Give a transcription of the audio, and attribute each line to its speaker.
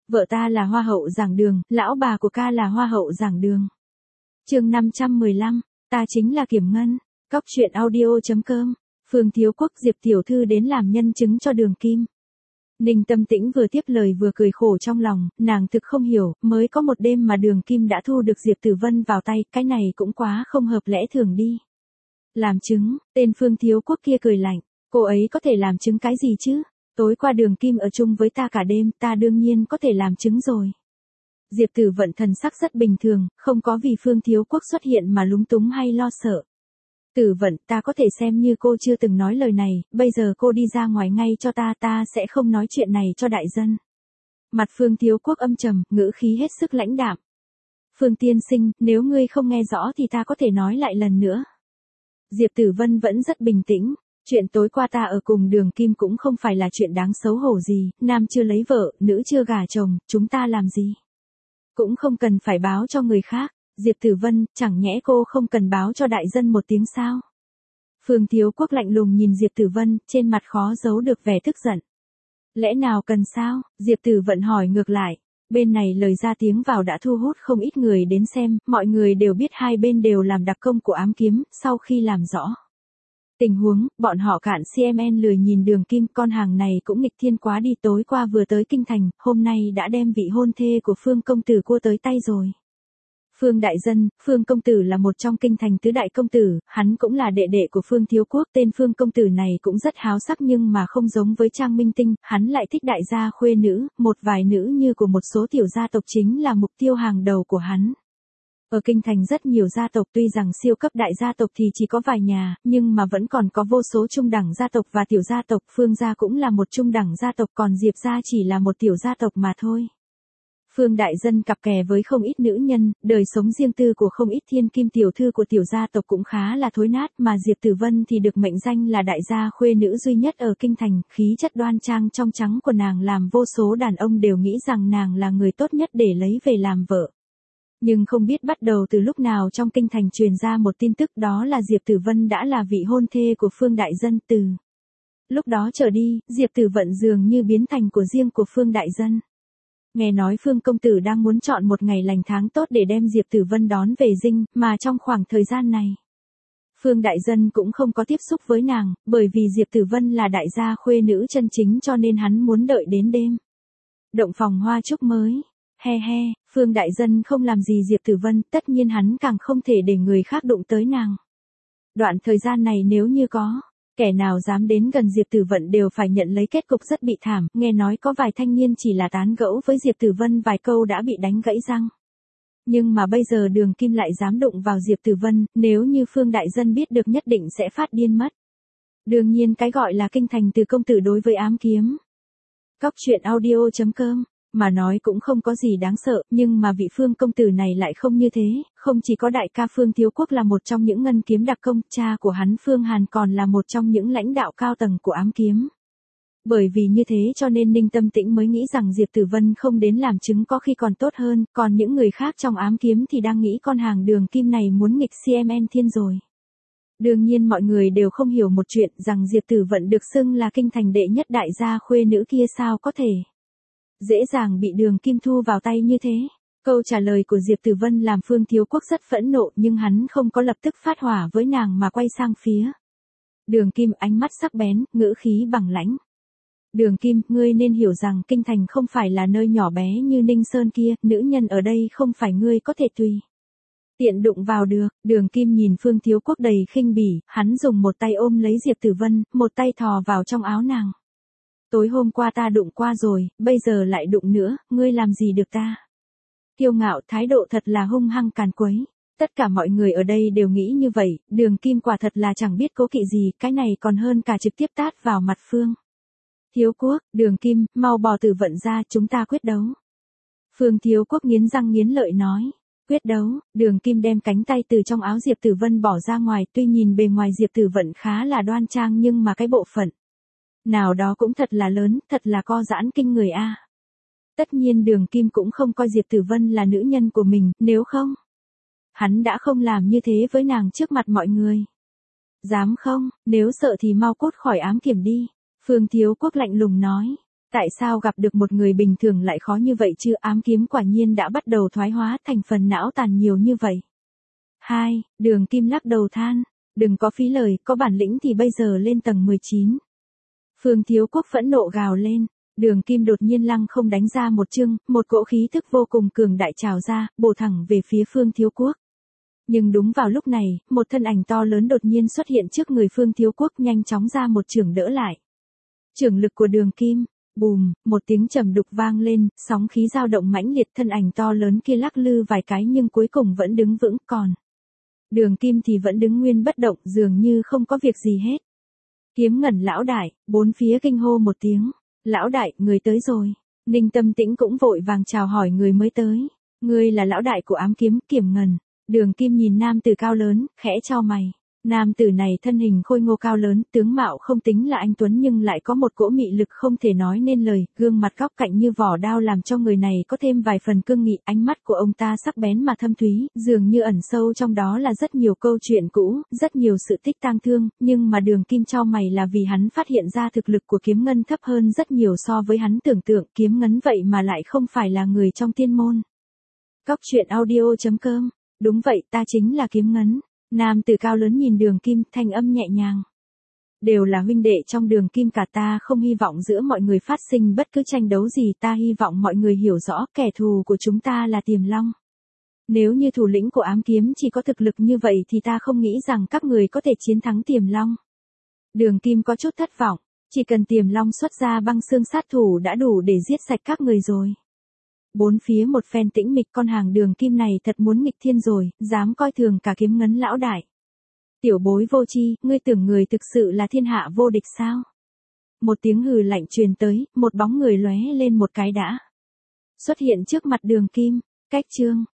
Speaker 1: Vợ ta là hoa hậu giảng đường, lão bà của ca là hoa hậu giảng đường. Chương 515, ta chính là Kiểm Ngân. Cóc truyện audio.com. Phương Thiếu Quốc Diệp tiểu thư đến làm nhân chứng cho Đường Kim. Ninh Tâm Tĩnh vừa tiếp lời vừa cười khổ trong lòng, nàng thực không hiểu, mới có một đêm mà Đường Kim đã thu được Diệp Tử Vân vào tay, cái này cũng quá không hợp lẽ thường đi. Làm chứng, tên Phương Thiếu Quốc kia cười lạnh, cô ấy có thể làm chứng cái gì chứ? Tối qua Đường Kim ở chung với ta cả đêm, ta đương nhiên có thể làm chứng rồi. Diệp Tử Vận thần sắc rất bình thường, không có vì Phương Thiếu Quốc xuất hiện mà lúng túng hay lo sợ. Tử Vận, ta có thể xem như cô chưa từng nói lời này, bây giờ cô đi ra ngoài ngay cho ta sẽ không nói chuyện này cho đại dân. Mặt Phương Thiếu Quốc âm trầm, ngữ khí hết sức lãnh đạm. Phương tiên sinh, nếu ngươi không nghe rõ thì ta có thể nói lại lần nữa. Diệp Tử Vân vẫn rất bình tĩnh. Chuyện tối qua ta ở cùng Đường Kim cũng không phải là chuyện đáng xấu hổ gì, nam chưa lấy vợ, nữ chưa gả chồng, chúng ta làm gì? Cũng không cần phải báo cho người khác. Diệp Tử Vân, chẳng nhẽ cô không cần báo cho đại dân một tiếng sao? Phương Thiếu Quốc lạnh lùng nhìn Diệp Tử Vân, trên mặt khó giấu được vẻ tức giận. Lẽ nào cần sao? Diệp Tử Vận hỏi ngược lại. Bên này lời ra tiếng vào đã thu hút không ít người đến xem, mọi người đều biết hai bên đều làm đặc công của ám kiếm, sau khi làm rõ tình huống, bọn họ cạn CMN lười nhìn Đường Kim, con hàng này cũng nghịch thiên quá đi, tối qua vừa tới kinh thành, hôm nay đã đem vị hôn thê của Phương công tử cua tới tay rồi. Phương đại dân, Phương công tử là một trong kinh thành tứ đại công tử, hắn cũng là đệ đệ của Phương Thiếu Quốc, tên Phương công tử này cũng rất háo sắc nhưng mà không giống với Trang Minh Tinh, hắn lại thích đại gia khuê nữ, một vài nữ như của một số tiểu gia tộc chính là mục tiêu hàng đầu của hắn. Ở kinh thành rất nhiều gia tộc, tuy rằng siêu cấp đại gia tộc thì chỉ có vài nhà, nhưng mà vẫn còn có vô số trung đẳng gia tộc và tiểu gia tộc, Phương gia cũng là một trung đẳng gia tộc, còn Diệp gia chỉ là một tiểu gia tộc mà thôi. Phương đại dân cặp kè với không ít nữ nhân, đời sống riêng tư của không ít thiên kim tiểu thư của tiểu gia tộc cũng khá là thối nát, mà Diệp Tử Vân thì được mệnh danh là đại gia khuê nữ duy nhất ở kinh thành, khí chất đoan trang trong trắng của nàng làm vô số đàn ông đều nghĩ rằng nàng là người tốt nhất để lấy về làm vợ. Nhưng không biết bắt đầu từ lúc nào trong kinh thành truyền ra một tin tức, đó là Diệp Tử Vân đã là vị hôn thê của Phương đại dân. Từ lúc đó trở đi, Diệp Tử Vận dường như biến thành của riêng của Phương đại dân. Nghe nói Phương công tử đang muốn chọn một ngày lành tháng tốt để đem Diệp Tử Vân đón về dinh, mà trong khoảng thời gian này, Phương đại dân cũng không có tiếp xúc với nàng, bởi vì Diệp Tử Vân là đại gia khuê nữ chân chính cho nên hắn muốn đợi đến đêm động phòng hoa chúc mới. He he, Phương đại dân không làm gì Diệp Tử Vân, tất nhiên hắn càng không thể để người khác đụng tới nàng. Đoạn thời gian này nếu như có kẻ nào dám đến gần Diệp Tử Vận đều phải nhận lấy kết cục rất bị thảm, nghe nói có vài thanh niên chỉ là tán gẫu với Diệp Tử Vân vài câu đã bị đánh gãy răng. Nhưng mà bây giờ Đường Kim lại dám đụng vào Diệp Tử Vân, nếu như Phương đại dân biết được nhất định sẽ phát điên mất. Đương nhiên cái gọi là kinh thành từ công tử đối với ám kiếm. Cóc truyện audio.com. Mà nói cũng không có gì đáng sợ, nhưng mà vị Phương công tử này lại không như thế, không chỉ có đại ca Phương Thiếu Quốc là một trong những ngân kiếm đặc công, cha của hắn Phương Hàn còn là một trong những lãnh đạo cao tầng của ám kiếm. Bởi vì như thế cho nên Ninh Tâm Tĩnh mới nghĩ rằng Diệp Tử Vân không đến làm chứng có khi còn tốt hơn, còn những người khác trong ám kiếm thì đang nghĩ con hàng Đường Kim này muốn nghịch CMN thiên rồi. Đương nhiên mọi người đều không hiểu một chuyện, rằng Diệp Tử Vận được xưng là kinh thành đệ nhất đại gia khuê nữ kia sao có thể dễ dàng bị Đường Kim thu vào tay như thế. Câu trả lời của Diệp Tử Vân làm Phương Thiếu Quốc rất phẫn nộ, nhưng hắn không có lập tức phát hỏa với nàng mà quay sang phía Đường Kim, ánh mắt sắc bén, ngữ khí bằng lãnh. Đường Kim, ngươi nên hiểu rằng kinh thành không phải là nơi nhỏ bé như Ninh Sơn kia, nữ nhân ở đây không phải ngươi có thể tùy tiện đụng vào được. Đường Kim nhìn Phương Thiếu Quốc đầy khinh bỉ, hắn dùng một tay ôm lấy Diệp Tử Vân, một tay thò vào trong áo nàng. Tối hôm qua ta đụng qua rồi, bây giờ lại đụng nữa, ngươi làm gì được ta? Kiêu ngạo, thái độ thật là hung hăng càn quấy. Tất cả mọi người ở đây đều nghĩ như vậy, Đường Kim quả thật là chẳng biết cố kỵ gì, cái này còn hơn cả trực tiếp tát vào mặt Phương Thiếu Quốc. Đường Kim, mau bỏ Tử Vận ra, chúng ta quyết đấu. Phương Thiếu Quốc nghiến răng nghiến lợi nói. Quyết đấu. Đường Kim đem cánh tay từ trong áo Diệp Tử Vân bỏ ra ngoài, tuy nhìn bề ngoài Diệp Tử Vận khá là đoan trang nhưng mà cái bộ phận nào đó cũng thật là lớn, thật là co giãn kinh người a. Tất nhiên Đường Kim cũng không coi Diệp Tử Vân là nữ nhân của mình, nếu không, hắn đã không làm như thế với nàng trước mặt mọi người. Dám không, nếu sợ thì mau cút khỏi ám kiểm đi. Phương Thiếu Quốc lạnh lùng nói. Tại sao gặp được một người bình thường lại khó như vậy chứ? Ám kiếm quả nhiên đã bắt đầu thoái hóa thành phần não tàn nhiều như vậy. 2. Đường Kim lắc đầu than. Đừng có phí lời, có bản lĩnh thì bây giờ lên tầng 19. Phương Thiếu Quốc phẫn nộ gào lên. Đường Kim đột nhiên lăng không đánh ra một chưng, một cỗ khí thức vô cùng cường đại trào ra, bổ thẳng về phía Phương Thiếu Quốc. Nhưng đúng vào lúc này, một thân ảnh to lớn đột nhiên xuất hiện trước người Phương Thiếu Quốc, nhanh chóng ra một chưởng đỡ lại. Chưởng lực của Đường Kim, bùm, một tiếng trầm đục vang lên, sóng khí dao động mãnh liệt, thân ảnh to lớn kia lắc lư vài cái nhưng cuối cùng vẫn đứng vững, còn Đường Kim thì vẫn đứng nguyên bất động, dường như không có việc gì hết. Kiếm Ngân lão đại, bốn phía kinh hô một tiếng. Lão đại, người tới rồi. Ninh Tâm Tĩnh cũng vội vàng chào hỏi người mới tới. Ngươi là lão đại của ám kiếm, Kiếm Ngân. Đường Kim nhìn nam tử cao lớn, khẽ chau mày. Nam tử này thân hình khôi ngô cao lớn, tướng mạo không tính là anh tuấn nhưng lại có một cỗ mị lực không thể nói nên lời, gương mặt góc cạnh như vỏ đao làm cho người này có thêm vài phần cương nghị, ánh mắt của ông ta sắc bén mà thâm thúy, dường như ẩn sâu trong đó là rất nhiều câu chuyện cũ, rất nhiều sự tích tang thương, nhưng mà Đường Kim chau mày là vì hắn phát hiện ra thực lực của Kiếm Ngân thấp hơn rất nhiều so với hắn tưởng tượng, Kiếm Ngân vậy mà lại không phải là người trong tiên môn. Cóc truyện audio.com. Đúng vậy, ta chính là Kiếm Ngân. Nam tử cao lớn nhìn Đường Kim, thanh âm nhẹ nhàng. Đều là huynh đệ trong Đường Kim, cả ta không hy vọng giữa mọi người phát sinh bất cứ tranh đấu gì, ta hy vọng mọi người hiểu rõ kẻ thù của chúng ta là Tiềm Long. Nếu như thủ lĩnh của ám kiếm chỉ có thực lực như vậy thì ta không nghĩ rằng các người có thể chiến thắng Tiềm Long. Đường Kim có chút thất vọng, chỉ cần Tiềm Long xuất ra băng xương sát thủ đã đủ để giết sạch các người rồi. Bốn phía một phen tĩnh mịch, con hàng Đường Kim này thật muốn nghịch thiên rồi, dám coi thường cả Kiếm Ngân lão đại. Tiểu bối vô tri, ngươi tưởng người thực sự là thiên hạ vô địch sao? Một tiếng hừ lạnh truyền tới, một bóng người lóe lên một cái đã xuất hiện trước mặt Đường Kim. Cách chương